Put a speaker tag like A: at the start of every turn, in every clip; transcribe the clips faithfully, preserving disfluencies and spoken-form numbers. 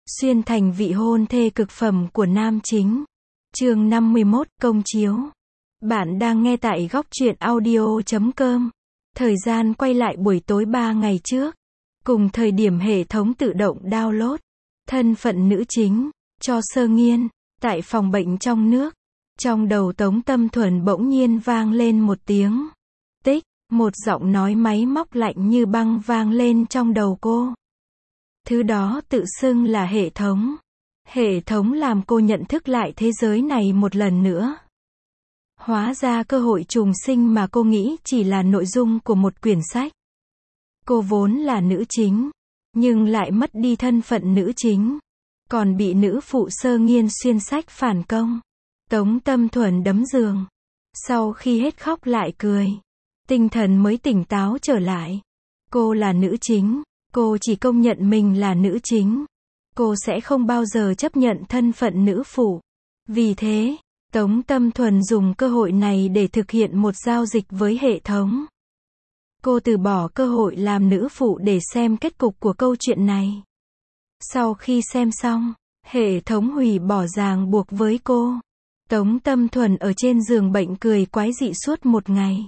A: Xuyên thành vị hôn thê cực phẩm của nam chính. Chương năm mươi mốt, công chiếu. Bạn đang nghe tại góc truyện audio chấm com. Thời gian quay lại buổi tối ba ngày trước. Cùng thời điểm hệ thống tự động download thân phận nữ chính cho Sơ Nghiên, tại phòng bệnh trong nước. Trong đầu Tống Tâm Thuần bỗng nhiên vang lên một tiếng tích, một giọng nói máy móc lạnh như băng vang lên trong đầu cô. Thứ đó tự xưng là hệ thống. Hệ thống làm cô nhận thức lại thế giới này một lần nữa. Hóa ra cơ hội trùng sinh mà cô nghĩ chỉ là nội dung của một quyển sách. Cô vốn là nữ chính, nhưng lại mất đi thân phận nữ chính, còn bị nữ phụ Sơ Nghiên xuyên sách phản công. Tống Tâm Thuần đấm giường. Sau khi hết khóc lại cười, tinh thần mới tỉnh táo trở lại. Cô là nữ chính, cô chỉ công nhận mình là nữ chính. Cô sẽ không bao giờ chấp nhận thân phận nữ phụ. Vì thế, Tống Tâm Thuần dùng cơ hội này để thực hiện một giao dịch với hệ thống. Cô từ bỏ cơ hội làm nữ phụ để xem kết cục của câu chuyện này. Sau khi xem xong, hệ thống hủy bỏ ràng buộc với cô. Tống Tâm Thuần ở trên giường bệnh cười quái dị suốt một ngày.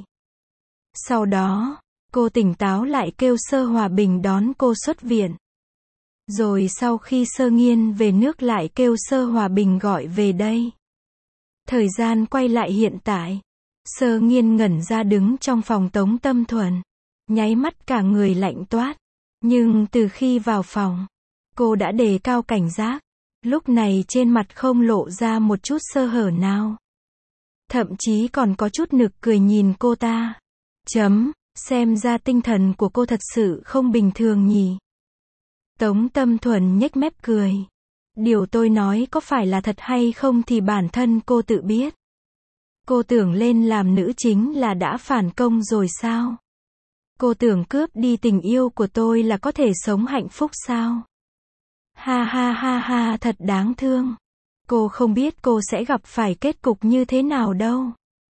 A: Sau đó, cô tỉnh táo lại kêu Sơ Hòa Bình đón cô xuất viện. Rồi sau khi Sơ Nghiên về nước lại kêu Sơ Hòa Bình gọi về đây. Thời gian quay lại hiện tại. Sơ Nghiên ngẩn ra đứng trong phòng Tống Tâm Thuần. Nháy mắt cả người lạnh toát. Nhưng từ khi vào phòng, cô đã đề cao cảnh giác. Lúc này trên mặt không lộ ra một chút sơ hở nào. Thậm chí còn có chút nực cười nhìn cô ta. Chấm, xem ra tinh thần của cô thật sự không bình thường nhỉ. Tống Tâm Thuần nhếch mép cười. Điều tôi nói có phải là thật hay không thì bản thân cô tự biết. Cô tưởng lên làm nữ chính là đã phản công rồi sao? Cô tưởng cướp đi tình yêu của tôi là có thể sống hạnh phúc sao? Ha ha ha ha, thật đáng thương. Cô không biết cô sẽ gặp phải kết cục như thế nào đâu.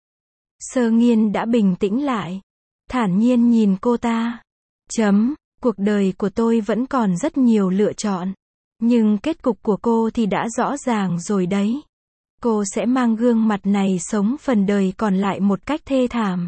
A: Sơ Nghiên đã bình tĩnh lại, thản nhiên nhìn cô ta. Chấm, cuộc đời của tôi vẫn còn rất nhiều lựa chọn. Nhưng kết cục của cô thì đã rõ ràng rồi đấy. Cô sẽ mang gương mặt này sống phần đời còn lại một cách thê thảm.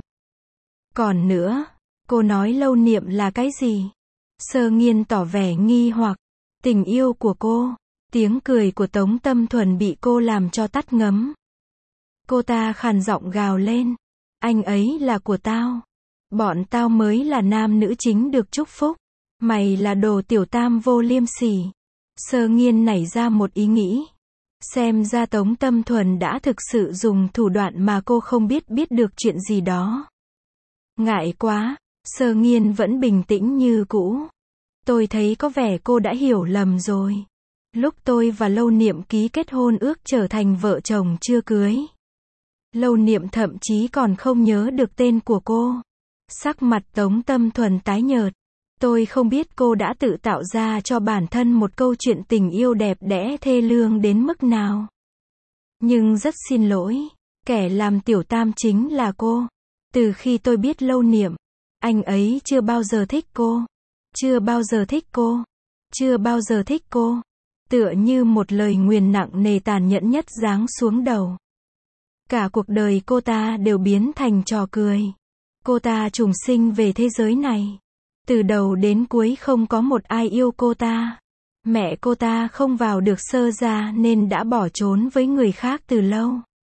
A: Còn nữa, cô nói lâu niệm là cái gì? Sơ Nghiên tỏ vẻ nghi hoặc. Tình yêu của cô. Tiếng cười của Tống Tâm Thuần bị cô làm cho tắt ngấm. Cô ta khàn giọng gào lên. Anh ấy là của tao. Bọn tao mới là nam nữ chính được chúc phúc. Mày là đồ tiểu tam vô liêm sỉ. Sơ Nghiên nảy ra một ý nghĩ. Xem ra Tống Tâm Thuần đã thực sự dùng thủ đoạn mà cô không biết biết được chuyện gì đó. Ngại quá, Sơ Nghiên vẫn bình tĩnh như cũ. Tôi thấy có vẻ cô đã hiểu lầm rồi. Lúc tôi và Lâu Niệm ký kết hôn ước trở thành vợ chồng chưa cưới, Lâu Niệm thậm chí còn không nhớ được tên của cô. Sắc mặt Tống Tâm Thuần tái nhợt. Tôi không biết cô đã tự tạo ra cho bản thân một câu chuyện tình yêu đẹp đẽ thê lương đến mức nào. Nhưng rất xin lỗi, kẻ làm tiểu tam chính là cô. Từ khi tôi biết Lâu Niệm, anh ấy chưa bao giờ thích cô. Chưa bao giờ thích cô. Chưa bao giờ thích cô. Tựa như một lời nguyền nặng nề tàn nhẫn nhất giáng xuống đầu. Cả cuộc đời cô ta đều biến thành trò cười. Cô ta trùng sinh về thế giới này. Từ đầu đến cuối không có một ai yêu cô ta. Mẹ cô ta không vào được Sơ gia nên đã bỏ trốn với người khác từ lâu.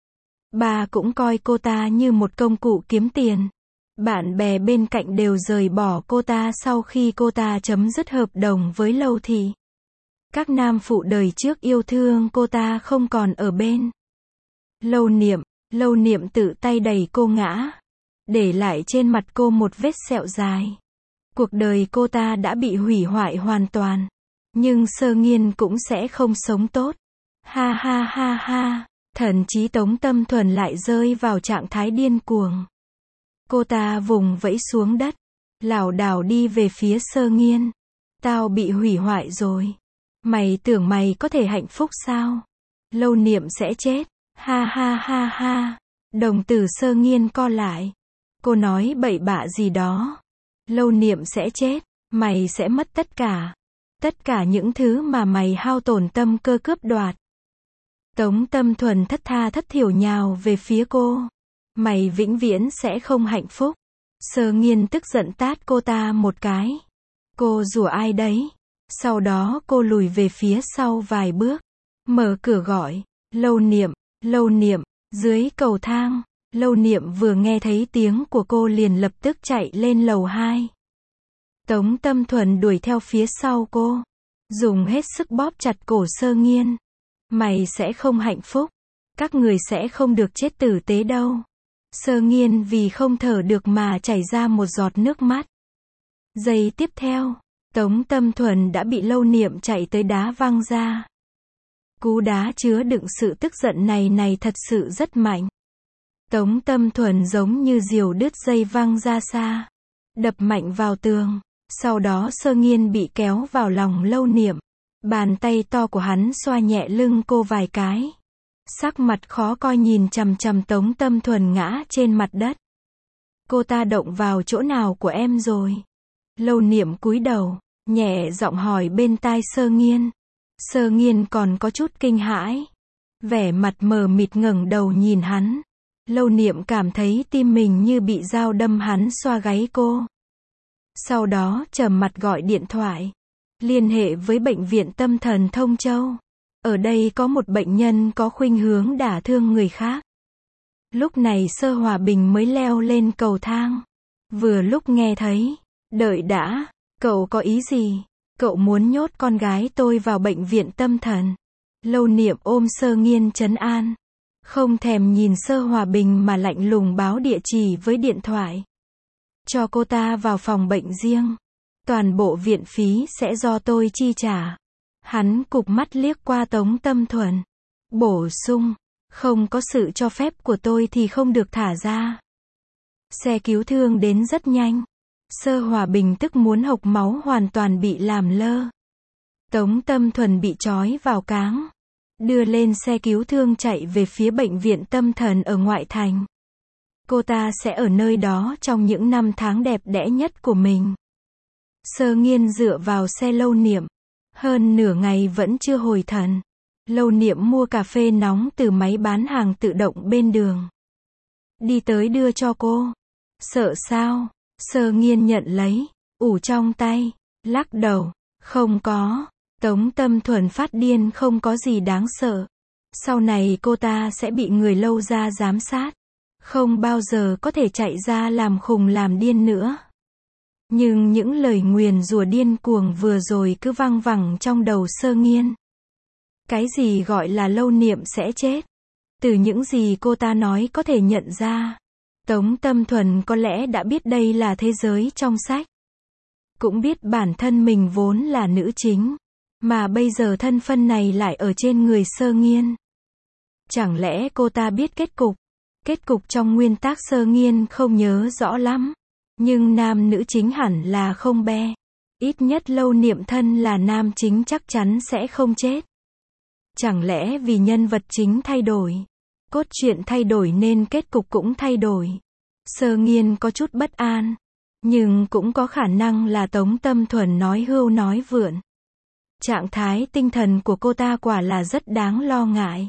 A: Bà cũng coi cô ta như một công cụ kiếm tiền. Bạn bè bên cạnh đều rời bỏ cô ta sau khi cô ta chấm dứt hợp đồng với Lâu Thị. Các nam phụ đời trước yêu thương cô ta không còn ở bên. Lâu Niệm, Lâu Niệm tự tay đẩy cô ngã, để lại trên mặt cô một vết sẹo dài. Cuộc đời cô ta đã bị hủy hoại hoàn toàn. Nhưng Sơ Nghiên cũng sẽ không sống tốt. Ha ha ha ha, thần trí Tống Tâm Thuần lại rơi vào trạng thái điên cuồng. Cô ta vùng vẫy xuống đất, lảo đảo đi về phía Sơ Nghiên. Tao bị hủy hoại rồi. Mày tưởng mày có thể hạnh phúc sao? Lâu Niệm sẽ chết. Ha ha ha ha. Đồng tử Sơ Nghiên co lại. Cô nói bậy bạ gì đó. Lâu Niệm sẽ chết. Mày sẽ mất tất cả. Tất cả những thứ mà mày hao tổn tâm cơ cướp đoạt. Tống Tâm Thuần thất tha thất thiểu nhào về phía cô. Mày vĩnh viễn sẽ không hạnh phúc. Sơ Nghiên tức giận tát cô ta một cái. Cô rủa ai đấy? Sau đó cô lùi về phía sau vài bước. Mở cửa gọi. Lâu Niệm, Lâu Niệm, dưới cầu thang. Lâu Niệm vừa nghe thấy tiếng của cô liền lập tức chạy lên lầu hai. Tống Tâm Thuần đuổi theo phía sau cô. Dùng hết sức bóp chặt cổ Sơ Nghiên. Mày sẽ không hạnh phúc. Các người sẽ không được chết tử tế đâu. Sơ Nghiên vì không thở được mà chảy ra một giọt nước mắt. Giây tiếp theo, Tống Tâm Thuần đã bị Lâu Niệm chạy tới đá văng ra. Cú đá chứa đựng sự tức giận này này thật sự rất mạnh. Tống Tâm Thuần giống như diều đứt dây văng ra xa. Đập mạnh vào tường. Sau đó Sơ Nghiên bị kéo vào lòng Lâu Niệm. Bàn tay to của hắn xoa nhẹ lưng cô vài cái. Sắc mặt khó coi nhìn chằm chằm Tống Tâm Thuần ngã trên mặt đất. Cô ta động vào chỗ nào của em rồi? Lâu Niệm cúi đầu, nhẹ giọng hỏi bên tai Sơ Nghiên. Sơ Nghiên còn có chút kinh hãi. Vẻ mặt mờ mịt ngẩng đầu nhìn hắn. Lâu Niệm cảm thấy tim mình như bị dao đâm, hắn xoa gáy cô. Sau đó trầm mặt gọi điện thoại. Liên hệ với bệnh viện tâm thần Thông Châu. Ở đây có một bệnh nhân có khuynh hướng đả thương người khác. Lúc này Sơ Hòa Bình mới leo lên cầu thang. Vừa lúc nghe thấy. Đợi đã, cậu có ý gì? Cậu muốn nhốt con gái tôi vào bệnh viện tâm thần. Lâu Niệm ôm Sơ Nghiên trấn an. Không thèm nhìn Sơ Hòa Bình mà lạnh lùng báo địa chỉ với điện thoại. Cho cô ta vào phòng bệnh riêng. Toàn bộ viện phí sẽ do tôi chi trả. Hắn cụp mắt liếc qua Tống Tâm Thuần. Bổ sung, không có sự cho phép của tôi thì không được thả ra. Xe cứu thương đến rất nhanh. Sơ Hòa Bình tức muốn hộc máu, hoàn toàn bị làm lơ. Tống Tâm Thuần bị trói vào cáng. Đưa lên xe cứu thương chạy về phía bệnh viện tâm thần ở ngoại thành. Cô ta sẽ ở nơi đó trong những năm tháng đẹp đẽ nhất của mình. Sơ Nghiên dựa vào xe Lâu Niệm. Hơn nửa ngày vẫn chưa hồi thần. Lâu Niệm mua cà phê nóng từ máy bán hàng tự động bên đường. Đi tới đưa cho cô. Sợ sao? Sơ Nghiên nhận lấy. Ủ trong tay. Lắc đầu. Không có. Tống Tâm Thuần phát điên, không có gì đáng sợ. Sau này cô ta sẽ bị người Lâu gia giám sát. Không bao giờ có thể chạy ra làm khùng làm điên nữa. Nhưng những lời nguyền rủa điên cuồng vừa rồi cứ văng vẳng trong đầu Sơ Nghiên. Cái gì gọi là Lâu Niệm sẽ chết? Từ những gì cô ta nói có thể nhận ra. Tống Tâm Thuần có lẽ đã biết đây là thế giới trong sách. Cũng biết bản thân mình vốn là nữ chính. Mà bây giờ thân phận này lại ở trên người Sơ Nghiên. Chẳng lẽ cô ta biết kết cục? Kết cục trong nguyên tác Sơ Nghiên không nhớ rõ lắm. Nhưng nam nữ chính hẳn là không be. Ít nhất Lâu Niệm thân là nam chính chắc chắn sẽ không chết. Chẳng lẽ vì nhân vật chính thay đổi, cốt truyện thay đổi nên kết cục cũng thay đổi? Sơ Nghiên có chút bất an. Nhưng cũng có khả năng là Tống Tâm Thuần nói hưu nói vượn. Trạng thái tinh thần của cô ta quả là rất đáng lo ngại.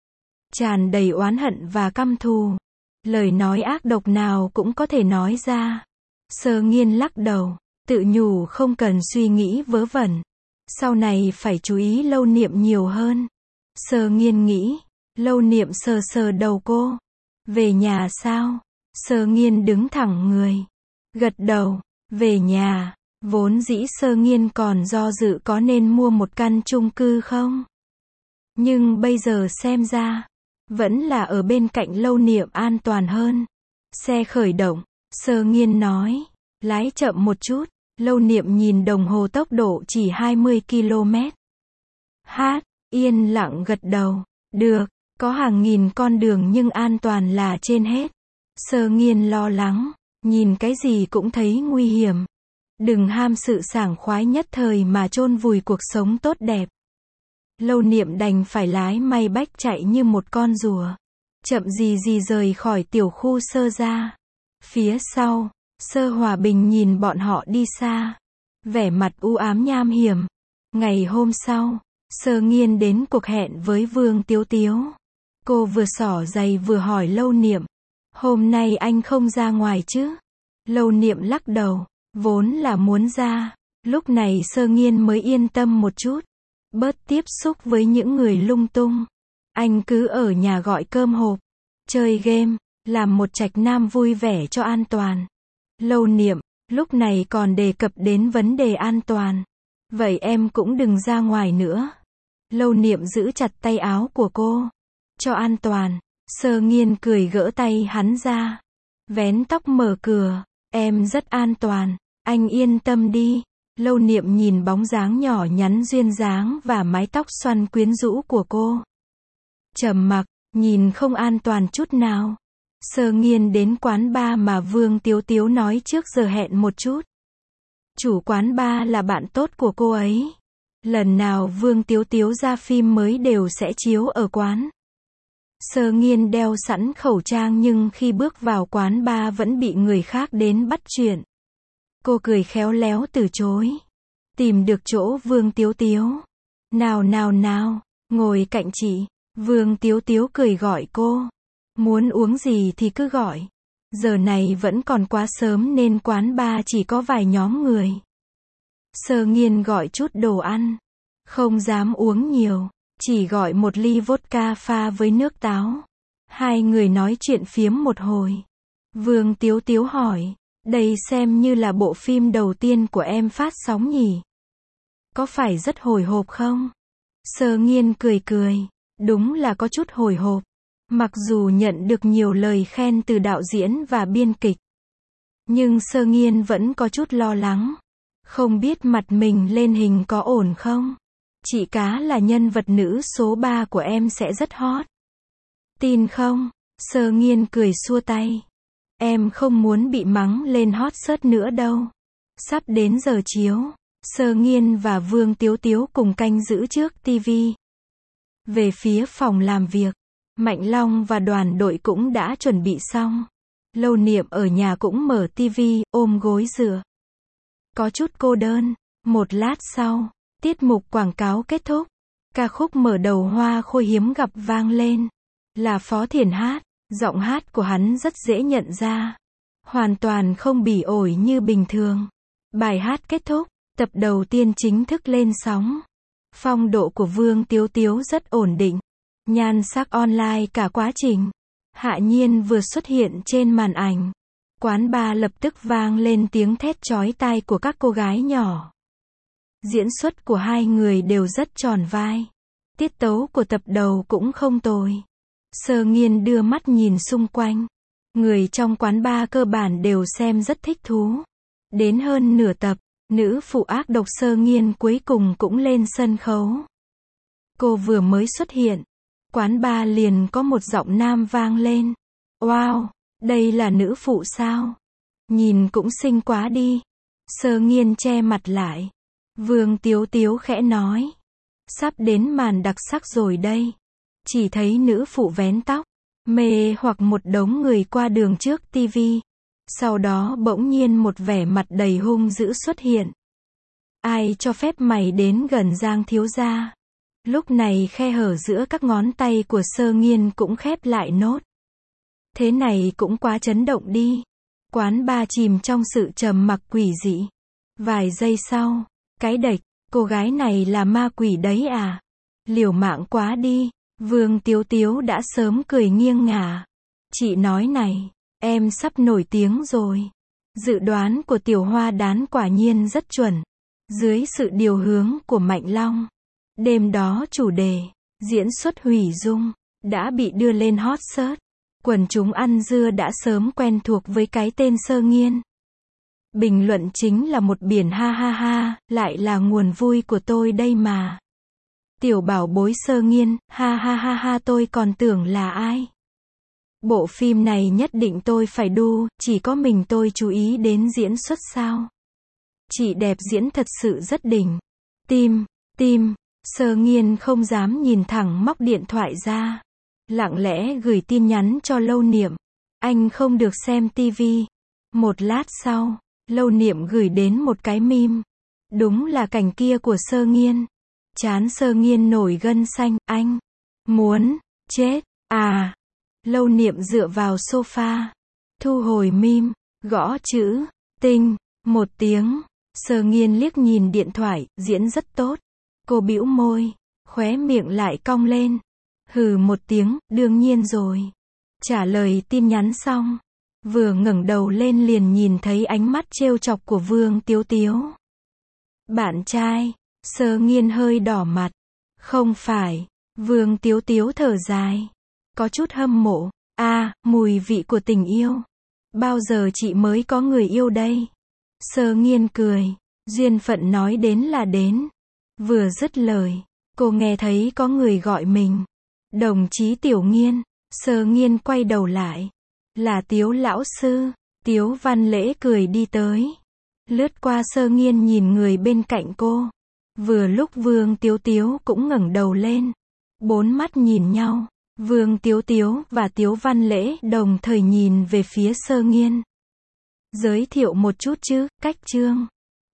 A: Tràn đầy oán hận và căm thù. Lời nói ác độc nào cũng có thể nói ra. Sơ Nghiên lắc đầu, tự nhủ không cần suy nghĩ vớ vẩn. Sau này phải chú ý Lâu Niệm nhiều hơn. Sơ Nghiên nghĩ. Lâu Niệm sờ sờ đầu cô. Về nhà sao? Sơ Nghiên đứng thẳng người. Gật đầu. Về nhà. Vốn dĩ Sơ Nghiên còn do dự có nên mua một căn chung cư không. Nhưng bây giờ xem ra, vẫn là ở bên cạnh Lâu Niệm an toàn hơn. Xe khởi động. Sơ Nghiên nói. Lái chậm một chút. Lâu Niệm nhìn đồng hồ, tốc độ chỉ hai mươi ki lô mét. Hát. Yên lặng gật đầu. Được. Có hàng nghìn con đường nhưng an toàn là trên hết. Sơ Nghiên lo lắng. Nhìn cái gì cũng thấy nguy hiểm. Đừng ham sự sảng khoái nhất thời mà chôn vùi cuộc sống tốt đẹp. Lâu Niệm đành phải lái may bách chạy như một con rùa. Chậm gì gì rời khỏi tiểu khu Sơ gia. Phía sau, Sơ Hòa Bình nhìn bọn họ đi xa. Vẻ mặt u ám nham hiểm. Ngày hôm sau, Sơ Nghiên đến cuộc hẹn với Vương Tiếu Tiếu. Cô vừa xỏ giày vừa hỏi Lâu Niệm, hôm nay anh không ra ngoài chứ? Lâu Niệm lắc đầu, vốn là muốn ra. Lúc này Sơ Nghiên mới yên tâm một chút, bớt tiếp xúc với những người lung tung. Anh cứ ở nhà gọi cơm hộp, chơi game, làm một trạch nam vui vẻ cho an toàn. Lâu Niệm, lúc này còn đề cập đến vấn đề an toàn. Vậy em cũng đừng ra ngoài nữa. Lâu Niệm giữ chặt tay áo của cô. Cho an toàn. Sơ Nghiên cười gỡ tay hắn ra. Vén tóc mở cửa. Em rất an toàn. Anh yên tâm đi. Lâu Niệm nhìn bóng dáng nhỏ nhắn duyên dáng và mái tóc xoăn quyến rũ của cô. Trầm mặc, nhìn không an toàn chút nào. Sơ Nghiên đến quán bar mà Vương Tiếu Tiếu nói trước giờ hẹn một chút. Chủ quán bar là bạn tốt của cô ấy. Lần nào Vương Tiếu Tiếu ra phim mới đều sẽ chiếu ở quán. Sơ Nghiên đeo sẵn khẩu trang nhưng khi bước vào quán bar vẫn bị người khác đến bắt chuyện. Cô cười khéo léo từ chối. Tìm được chỗ Vương Tiếu Tiếu. Nào nào nào, ngồi cạnh chị. Vương Tiếu Tiếu cười gọi cô. Muốn uống gì thì cứ gọi. Giờ này vẫn còn quá sớm nên quán bar chỉ có vài nhóm người. Sơ Nghiên gọi chút đồ ăn. Không dám uống nhiều. Chỉ gọi một ly vodka pha với nước táo. Hai người nói chuyện phiếm một hồi. Vương Tiếu Tiếu hỏi. Đây xem như là bộ phim đầu tiên của em phát sóng nhỉ? Có phải rất hồi hộp không? Sơ Nghiên cười cười. Đúng là có chút hồi hộp. Mặc dù nhận được nhiều lời khen từ đạo diễn và biên kịch. Nhưng Sơ Nghiên vẫn có chút lo lắng. Không biết mặt mình lên hình có ổn không? Chị Cá là nhân vật nữ số ba của em sẽ rất hot. Tin không? Sơ Nghiên cười xua tay. Em không muốn bị mắng lên hot search nữa đâu. Sắp đến giờ chiếu. Sơ Nghiên và Vương Tiếu Tiếu cùng canh giữ trước tivi. Về phía phòng làm việc, Mạnh Long và đoàn đội cũng đã chuẩn bị xong. Lâu Niệm ở nhà cũng mở tivi, ôm gối dựa. Có chút cô đơn. Một lát sau, tiết mục quảng cáo kết thúc. Ca khúc mở đầu Hoa Khôi hiếm gặp vang lên. Là Phó Thiển hát. Giọng hát của hắn rất dễ nhận ra. Hoàn toàn không bỉ ổi như bình thường. Bài hát kết thúc, tập đầu tiên chính thức lên sóng. Phong độ của Vương Tiếu Tiếu rất ổn định. Nhan sắc online cả quá trình. Hạ Nhiên vừa xuất hiện trên màn ảnh. Quán bar lập tức vang lên tiếng thét chói tai của các cô gái nhỏ. Diễn xuất của hai người đều rất tròn vai. Tiết tấu của tập đầu cũng không tồi. Sơ Nghiên đưa mắt nhìn xung quanh. Người trong quán bar cơ bản đều xem rất thích thú. Đến hơn nửa tập, nữ phụ ác độc Sơ Nghiên cuối cùng cũng lên sân khấu. Cô vừa mới xuất hiện. Quán bar liền có một giọng nam vang lên. Wow, đây là nữ phụ sao? Nhìn cũng xinh quá đi. Sơ Nghiên che mặt lại. Vương Tiếu Tiếu khẽ nói. Sắp đến màn đặc sắc rồi đây. Chỉ thấy nữ phụ vén tóc, mê hoặc một đống người qua đường trước tivi. Sau đó bỗng nhiên một vẻ mặt đầy hung dữ xuất hiện. Ai cho phép mày đến gần Giang thiếu gia? Lúc này khe hở giữa các ngón tay của Sơ Nghiên cũng khép lại nốt. Thế này cũng quá chấn động đi. Quán bar chìm trong sự trầm mặc quỷ dị. Vài giây sau, cái đệch, cô gái này là ma quỷ đấy à? Liều mạng quá đi. Vương Tiếu Tiếu đã sớm cười nghiêng ngả. Chị nói này, em sắp nổi tiếng rồi. Dự đoán của Tiểu Hoa Đán quả nhiên rất chuẩn. Dưới sự điều hướng của Mạnh Long. Đêm đó chủ đề, diễn xuất hủy dung, đã bị đưa lên hot search. Quần chúng ăn dưa đã sớm quen thuộc với cái tên Sơ Nghiên. Bình luận chính là một biển ha ha ha, lại là nguồn vui của tôi đây mà. Tiểu bảo bối Sơ Nghiên, ha ha ha ha tôi còn tưởng là ai. Bộ phim này nhất định tôi phải đu, chỉ có mình tôi chú ý đến diễn xuất sao. Chị đẹp diễn thật sự rất đỉnh. Tim, tim, Sơ Nghiên không dám nhìn thẳng móc điện thoại ra. Lặng lẽ gửi tin nhắn cho Lâu Niệm. Anh không được xem tivi. Một lát sau, Lâu Niệm gửi đến một cái meme. Đúng là cảnh kia của Sơ Nghiên. Trán Sơ Nghiên nổi gân xanh, anh muốn chết à? Lâu Niệm dựa vào sofa, thu hồi mim, gõ chữ tinh một tiếng. Sơ Nghiên liếc nhìn điện thoại, diễn rất tốt. Cô bĩu môi, khóe miệng lại cong lên. Hừ một tiếng, đương nhiên rồi. Trả lời tin nhắn xong, vừa ngẩng đầu lên liền nhìn thấy ánh mắt trêu chọc của Vương Tiếu Tiếu. Bạn trai, Sơ Nghiên hơi đỏ mặt. Không phải, Vương Tiếu Tiếu thở dài, có chút hâm mộ. À, mùi vị của tình yêu. Bao giờ chị mới có người yêu đây? Sơ Nghiên cười, duyên phận nói đến là đến. Vừa dứt lời, cô nghe thấy có người gọi mình. Đồng chí Tiểu Nghiên. Sơ Nghiên quay đầu lại. Là Tiếu lão sư. Tiếu Văn Lễ cười đi tới. Lướt qua Sơ Nghiên nhìn người bên cạnh cô. Vừa lúc Vương Tiếu Tiếu cũng ngẩng đầu lên. Bốn mắt nhìn nhau. Vương Tiếu Tiếu và Tiếu Văn Lễ đồng thời nhìn về phía Sơ Nghiên. Giới thiệu một chút chứ, cách chương.